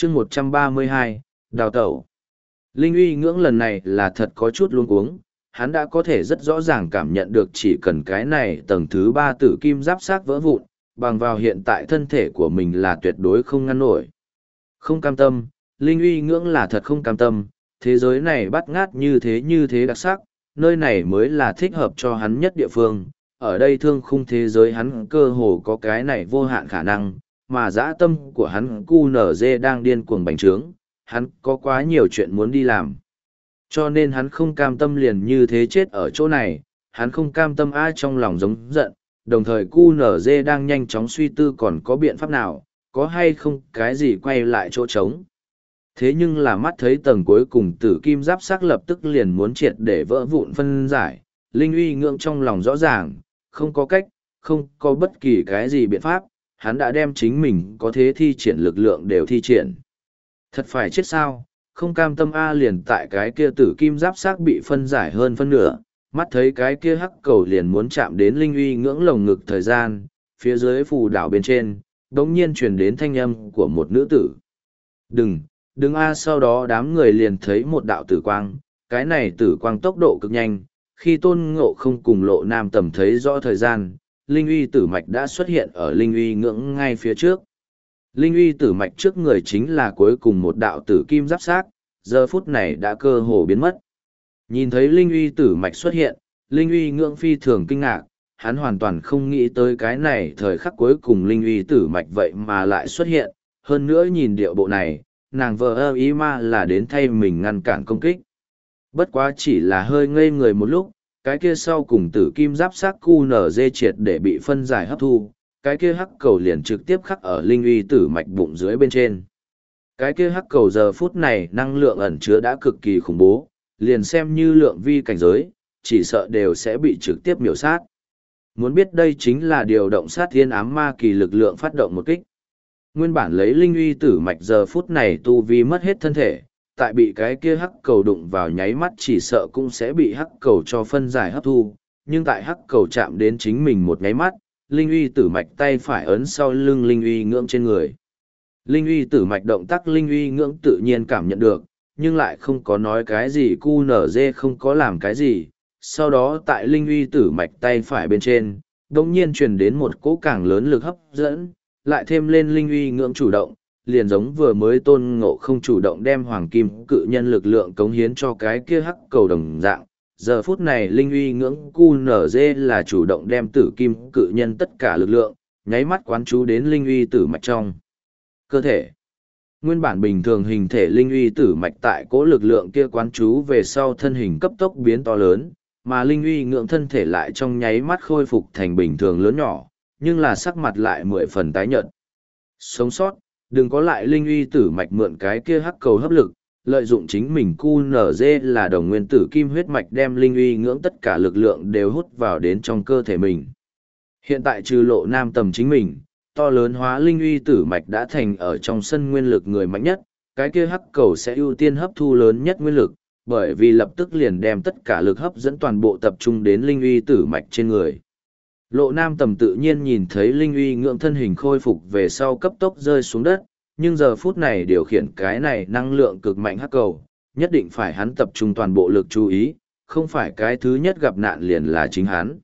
chương 132, đào tẩu. Linh uy ngưỡng lần này là thật có chút luống cuống, hắn đã có thể rất rõ ràng cảm nhận được chỉ cần cái này tầng thứ 3 tử kim giáp xác vỡ vụn, bằng vào hiện tại thân thể của mình là tuyệt đối không ngăn nổi. Không cam tâm, Linh uy ngưỡng là thật không cam tâm, thế giới này bắt ngát như thế đặc sắc, nơi này mới là thích hợp cho hắn nhất địa phương, ở đây thương khung thế giới hắn cơ hồ có cái này vô hạn khả năng, mà dã tâm của hắn QNZ đang điên cuồng bành trướng, hắn có quá nhiều chuyện muốn đi làm. Cho nên hắn không cam tâm liền như thế chết ở chỗ này, hắn không cam tâm ai trong lòng giống giận, đồng thời QNZ đang nhanh chóng suy tư còn có biện pháp nào, có hay không cái gì quay lại chỗ trống. Thế nhưng là mắt thấy tầng cuối cùng tử kim giáp sắc lập tức liền muốn triệt để vỡ vụn phân giải, Linh uy ngưỡng trong lòng rõ ràng, không có cách, không có bất kỳ cái gì biện pháp, hắn đã đem chính mình có thế thi triển lực lượng đều thi triển. Thật phải chết sao, không cam tâm A liền tại cái kia tử kim giáp xác bị phân giải hơn phân nửa, mắt thấy cái kia hắc cầu liền muốn chạm đến Linh uy ngưỡng lồng ngực thời gian, phía dưới phù đảo bên trên, đống nhiên truyền đến thanh âm của một nữ tử. Đừng A sau đó đám người liền thấy một đạo tử quang, cái này tử quang tốc độ cực nhanh, khi Tôn Ngộ không cùng Lộ Nam Tầm thấy rõ thời gian, Linh uy tử mạch đã xuất hiện ở Linh uy ngưỡng ngay phía trước. Linh uy tử mạch trước người chính là cuối cùng một đạo tử kim giáp xác, giờ phút này đã cơ hồ biến mất. Nhìn thấy Linh uy tử mạch xuất hiện, Linh uy ngưỡng phi thường kinh ngạc, hắn hoàn toàn không nghĩ tới cái này thời khắc cuối cùng Linh uy tử mạch vậy mà lại xuất hiện, hơn nữa nhìn điệu bộ này, nàng vờ ơ ý ma là đến thay mình ngăn cản công kích. Bất quá chỉ là hơi ngây người một lúc, cái kia sau cùng tử kim giáp xác QNZ triệt để bị phân giải hấp thu, cái kia hắc cầu liền trực tiếp khắc ở Linh uy tử mạch bụng dưới bên trên. Cái kia hắc cầu giờ phút này năng lượng ẩn chứa đã cực kỳ khủng bố, liền xem như lượng vi cảnh giới, chỉ sợ đều sẽ bị trực tiếp miểu sát. Muốn biết đây chính là điều động sát thiên ám ma kỳ lực lượng phát động một kích. Nguyên bản lấy Linh uy tử mạch giờ phút này tu vi mất hết thân thể, tại bị cái kia hắc cầu đụng vào nháy mắt chỉ sợ cũng sẽ bị hắc cầu cho phân giải hấp thu, nhưng tại hắc cầu chạm đến chính mình một nháy mắt, Linh uy tử mạch tay phải ấn sau lưng Linh uy ngưỡng trên người. Linh uy tử mạch động tác Linh uy ngưỡng tự nhiên cảm nhận được, nhưng lại không có nói cái gì QNZ không có làm cái gì. Sau đó tại Linh uy tử mạch tay phải bên trên, đồng nhiên truyền đến một cỗ càng lớn lực hấp dẫn, lại thêm lên Linh uy ngưỡng chủ động, liền giống vừa mới Tôn Ngộ không chủ động đem hoàng kim cự nhân lực lượng cống hiến cho cái kia hắc cầu đồng dạng. Giờ phút này Linh uy ngưỡng QNZ là chủ động đem tử kim cự nhân tất cả lực lượng, nháy mắt quán chú đến Linh uy tử mạch trong cơ thể. Nguyên bản bình thường hình thể Linh uy tử mạch tại cỗ lực lượng kia quán chú về sau thân hình cấp tốc biến to lớn, mà Linh uy ngưỡng thân thể lại trong nháy mắt khôi phục thành bình thường lớn nhỏ, nhưng là sắc mặt lại 10 phần tái nhợt. Sống sót, đừng có lại Linh uy tử mạch mượn cái kia hắc cầu hấp lực, lợi dụng chính mình QNZ là đồng nguyên tử kim huyết mạch đem Linh uy ngưỡng tất cả lực lượng đều hút vào đến trong cơ thể mình. Hiện tại trừ Lộ Nam Tầm chính mình, to lớn hóa Linh uy tử mạch đã thành ở trong sân nguyên lực người mạnh nhất, cái kia hắc cầu sẽ ưu tiên hấp thu lớn nhất nguyên lực, bởi vì lập tức liền đem tất cả lực hấp dẫn toàn bộ tập trung đến Linh uy tử mạch trên người. Lộ Nam Tầm tự nhiên nhìn thấy Linh uy ngưỡng thân hình khôi phục về sau cấp tốc rơi xuống đất, nhưng giờ phút này điều khiển cái này năng lượng cực mạnh hắc cầu, nhất định phải hắn tập trung toàn bộ lực chú ý, không phải cái thứ nhất gặp nạn liền là chính hắn.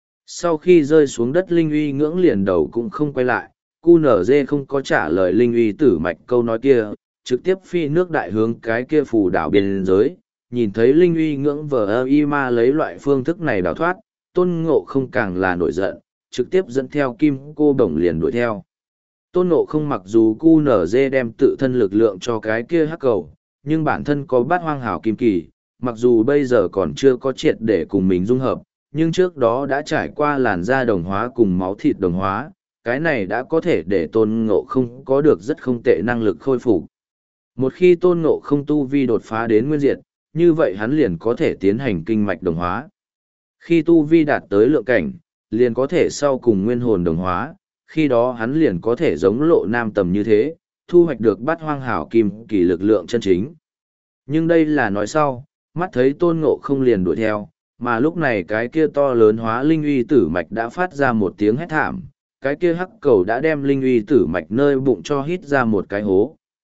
Sau khi rơi xuống đất Linh uy ngưỡng liền đầu cũng không quay lại, QNZ không có trả lời Linh uy tử mạch câu nói kia, trực tiếp phi nước đại hướng cái kia phù đảo biên giới, nhìn thấy Linh uy ngưỡng vờ ơ y ma lấy loại phương thức này đào thoát, Tôn Ngộ không càng là nổi giận, trực tiếp dẫn theo kim cô bổng liền đuổi theo. Tôn Ngộ không mặc dù QNZ đem tự thân lực lượng cho cái kia hắc cầu, nhưng bản thân có bát hoang hảo kim kỳ, mặc dù bây giờ còn chưa có triệt để cùng mình dung hợp, nhưng trước đó đã trải qua làn da đồng hóa cùng máu thịt đồng hóa, cái này đã có thể để Tôn Ngộ không có được rất không tệ năng lực khôi phục. Một khi Tôn Ngộ không tu vi đột phá đến nguyên diệt, như vậy hắn liền có thể tiến hành kinh mạch đồng hóa. Khi tu vi đạt tới lượng cảnh, liền có thể sau cùng nguyên hồn đồng hóa, khi đó hắn liền có thể giống Lộ Nam Tầm như thế, thu hoạch được bát hoang hảo kim kỳ lực lượng chân chính. Nhưng đây là nói sau, mắt thấy Tôn Ngộ không liền đuổi theo, mà lúc này cái kia to lớn hóa Linh uy tử mạch đã phát ra một tiếng hét thảm, cái kia hắc cầu đã đem Linh uy tử mạch nơi bụng cho hít ra một cái hố,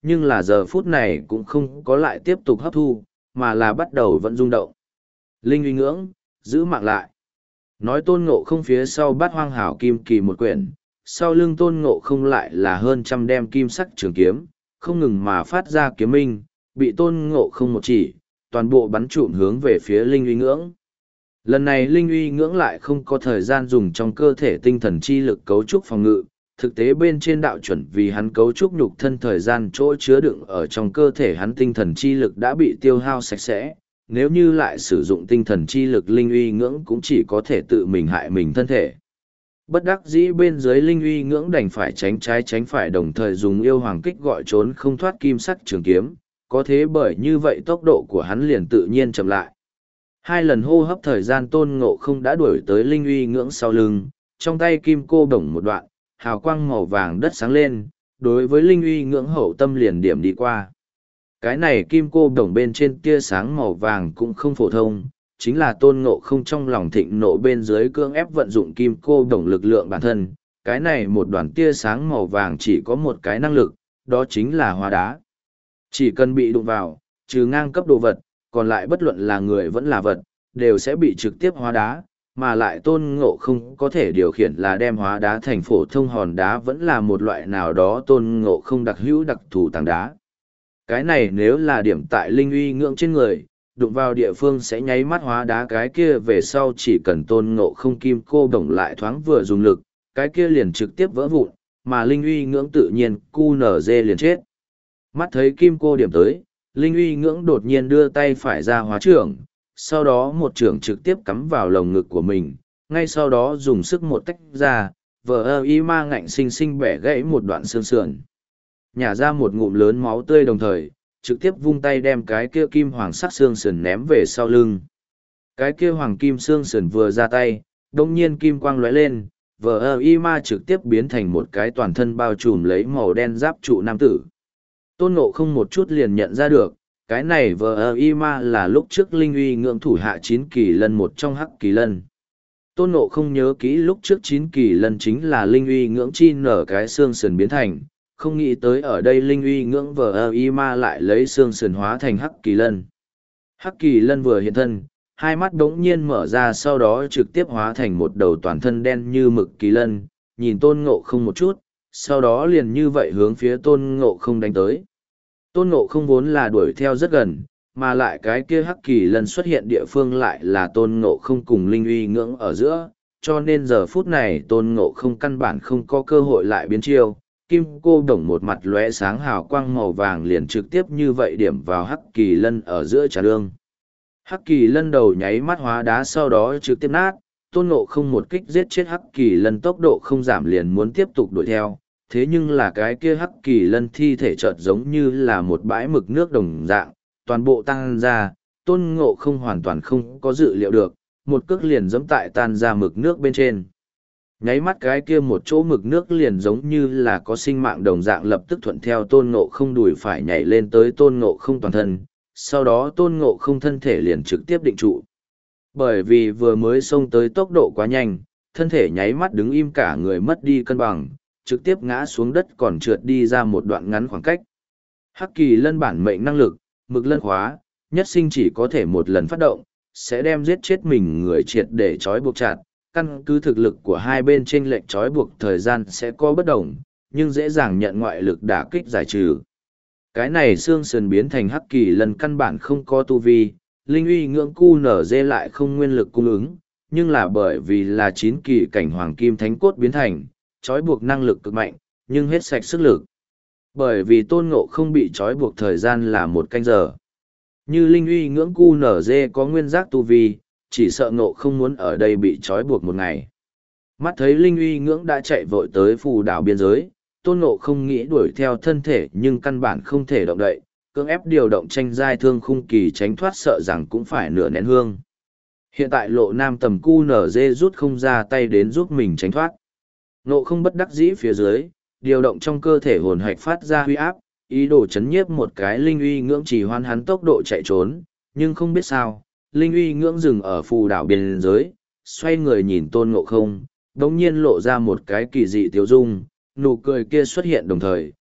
Nhưng là giờ phút này cũng không có lại tiếp tục hấp thu, mà là bắt đầu vẫn rung động. Linh uy ngưỡng, giữ mạng lại. Nói Tôn Ngộ Không phía sau Bát Hoang Hảo Kim Kỳ một quyển, sau lưng Tôn Ngộ Không lại là hơn trăm đem kim sắc trường kiếm, không ngừng mà phát ra kiếm minh, bị Tôn Ngộ Không một chỉ, toàn bộ bắn trụm hướng về phía Linh uy ngưỡng. Lần này Linh uy ngưỡng lại không có thời gian dùng trong cơ thể tinh thần chi lực cấu trúc phòng ngự, thực tế bên trên đạo chuẩn vì hắn cấu trúc nhục thân thời gian chỗ chứa đựng ở trong cơ thể hắn tinh thần chi lực đã bị tiêu hao sạch sẽ, nếu như lại sử dụng tinh thần chi lực Linh uy ngưỡng cũng chỉ có thể tự mình hại mình thân thể. Bất đắc dĩ bên dưới Linh uy ngưỡng đành phải tránh trái tránh phải đồng thời dùng yêu hoàng kích gọi trốn không thoát kim sắc trường kiếm, có thế bởi như vậy tốc độ của hắn liền tự nhiên chậm lại. Hai lần hô hấp thời gian Tôn Ngộ Không đã đuổi tới Linh uy ngưỡng sau lưng, trong tay kim cô đồng một đoạn, hào quang màu vàng đất sáng lên, đối với Linh uy ngưỡng hậu tâm liền điểm đi qua. Cái này kim cô đồng bên trên tia sáng màu vàng cũng không phổ thông, chính là Tôn Ngộ Không trong lòng thịnh nộ bên dưới cưỡng ép vận dụng kim cô đồng lực lượng bản thân. Cái này một đoàn tia sáng màu vàng chỉ có một cái năng lực, đó chính là hóa đá. Chỉ cần bị đụng vào, trừ ngang cấp đồ vật, còn lại bất luận là người vẫn là vật, đều sẽ bị trực tiếp hóa đá, mà lại Tôn Ngộ Không có thể điều khiển là đem hóa đá thành phổ thông hòn đá vẫn là một loại nào đó Tôn Ngộ Không đặc hữu đặc thù tảng đá. Cái này nếu là điểm tại Linh uy ngưỡng trên người, đụng vào địa phương sẽ nháy mắt hóa đá, cái kia về sau chỉ cần Tôn Ngộ Không kim cô đồng lại thoáng vừa dùng lực, cái kia liền trực tiếp vỡ vụn, mà Linh uy ngưỡng tự nhiên QNZ liền chết. Mắt thấy kim cô điểm tới, Linh uy ngưỡng đột nhiên đưa tay phải ra hóa trưởng, sau đó một trưởng trực tiếp cắm vào lồng ngực của mình, ngay sau đó dùng sức một tách ra, ma ngạnh sinh sinh bẻ gãy một đoạn xương sườn. Nhả ra một ngụm lớn máu tươi đồng thời, trực tiếp vung tay đem cái kia kim hoàng sắc xương sườn ném về sau lưng. Cái kia hoàng kim xương sườn vừa ra tay, đông nhiên kim quang lóe lên, ma trực tiếp biến thành một cái toàn thân bao trùm lấy màu đen giáp trụ nam tử. Tôn Ngộ Không một chút liền nhận ra được, cái này ma là lúc trước Linh uy ngưỡng thủ hạ 9 kỳ lân một trong hắc kỳ lân. Tôn Ngộ Không nhớ kỹ lúc trước 9 kỳ lân chính là Linh uy ngưỡng chi nở cái xương sườn biến thành, không nghĩ tới ở đây Linh uy ngưỡng ma lại lấy xương sườn hóa thành hắc kỳ lân. Hắc kỳ lân vừa hiện thân, hai mắt đống nhiên mở ra, sau đó trực tiếp hóa thành một đầu toàn thân đen như mực kỳ lân, nhìn Tôn Ngộ Không một chút, sau đó liền như vậy hướng phía Tôn Ngộ Không đánh tới. Tôn Ngộ Không vốn là đuổi theo rất gần, mà lại cái kia hắc kỳ lân xuất hiện địa phương lại là Tôn Ngộ Không cùng Linh uy ngưỡng ở giữa, cho nên giờ phút này Tôn Ngộ Không căn bản không có cơ hội lại biến chiêu. Kim cô đồng một mặt lóe sáng hào quang màu vàng liền trực tiếp như vậy điểm vào hắc kỳ lân ở giữa trà lương. Hắc kỳ lân đầu nháy mắt hóa đá, sau đó trực tiếp nát. Tôn Ngộ Không một kích giết chết hắc kỳ lân, tốc độ không giảm liền muốn tiếp tục đuổi theo. Thế nhưng là cái kia hắc kỳ lân thi thể chợt giống như là một bãi mực nước đồng dạng, toàn bộ tăng ra. Tôn Ngộ Không hoàn toàn không có dự liệu được, một cước liền giẫm tại tan ra mực nước bên trên. Nháy mắt cái kia một chỗ mực nước liền giống như là có sinh mạng đồng dạng, lập tức thuận theo Tôn Ngộ Không đùi phải nhảy lên tới Tôn Ngộ Không toàn thân, sau đó Tôn Ngộ Không thân thể liền trực tiếp định trụ. Bởi vì vừa mới xông tới tốc độ quá nhanh, thân thể nháy mắt đứng im, cả người mất đi cân bằng, trực tiếp ngã xuống đất còn trượt đi ra một đoạn ngắn khoảng cách. Hắc kỳ lân bản mệnh năng lực, mực lân khóa, nhất sinh chỉ có thể một lần phát động, sẽ đem giết chết mình người triệt để trói buộc chặt. Căn cứ thực lực của hai bên chênh lệch trói buộc thời gian sẽ có bất đồng, nhưng dễ dàng nhận ngoại lực đả kích giải trừ. Cái này xương sườn biến thành hắc kỳ lân căn bản không có tu vi, Linh uy ngưỡng QNZ lại không nguyên lực cung ứng, nhưng là bởi vì là 9 kỳ cảnh hoàng kim thánh cốt biến thành, trói buộc năng lực cực mạnh, nhưng hết sạch sức lực. Bởi vì Tôn Ngộ Không bị trói buộc thời gian là 1 canh giờ. Như Linh uy ngưỡng QNZ có nguyên giác tu vi, chỉ sợ Ngộ Không muốn ở đây bị trói buộc 1 ngày. Mắt thấy Linh uy ngưỡng đã chạy vội tới phù đảo biên giới, Tôn Ngộ Không nghĩ đuổi theo thân thể nhưng căn bản không thể động đậy, cưỡng ép điều động tranh giai thương khung kỳ tránh thoát sợ rằng cũng phải nửa nén hương. Hiện tại Lộ Nam tầm QNZ rút không ra tay đến giúp mình tránh thoát. Ngộ Không bất đắc dĩ phía dưới, điều động trong cơ thể hồn hạch phát ra huy áp, ý đồ chấn nhiếp một cái Linh uy ngưỡng chỉ hoan hắn tốc độ chạy trốn, nhưng không biết sao, Linh uy ngưỡng dừng ở phù đảo biên giới, xoay người nhìn Tôn Ngộ Không, đống nhiên lộ ra một cái kỳ dị tiêu dung, nụ cười kia xuất hiện đồng thời,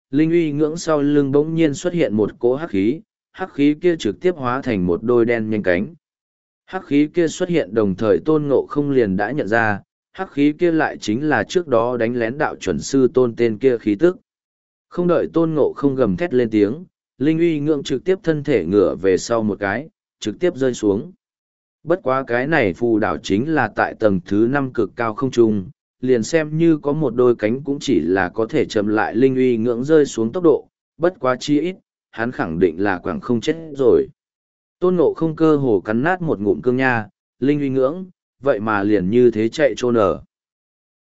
linh uy ngưỡng sau lưng bỗng nhiên xuất hiện một cỗ hắc khí kia trực tiếp hóa thành một đôi đen nhanh cánh. Hắc khí kia xuất hiện đồng thời Tôn Ngộ không liền đã nhận ra, hắc khí kia lại chính là trước đó đánh lén đạo chuẩn sư Tôn tên kia khí tức. Không đợi Tôn Ngộ không gầm thét lên tiếng, linh uy ngưỡng trực tiếp thân thể ngửa về sau một cái, trực tiếp rơi xuống. Bất quá cái này phù đảo chính là tại tầng thứ 5 cực cao không trung, liền xem như có một đôi cánh cũng chỉ là có thể chậm lại linh uy ngưỡng rơi xuống tốc độ, bất quá chi ít, hắn khẳng định là quảng không chết rồi. Tôn Ngộ không cơ hồ cắn nát một ngụm cương nha, linh uy ngưỡng, vậy mà liền như thế chạy trôn ở.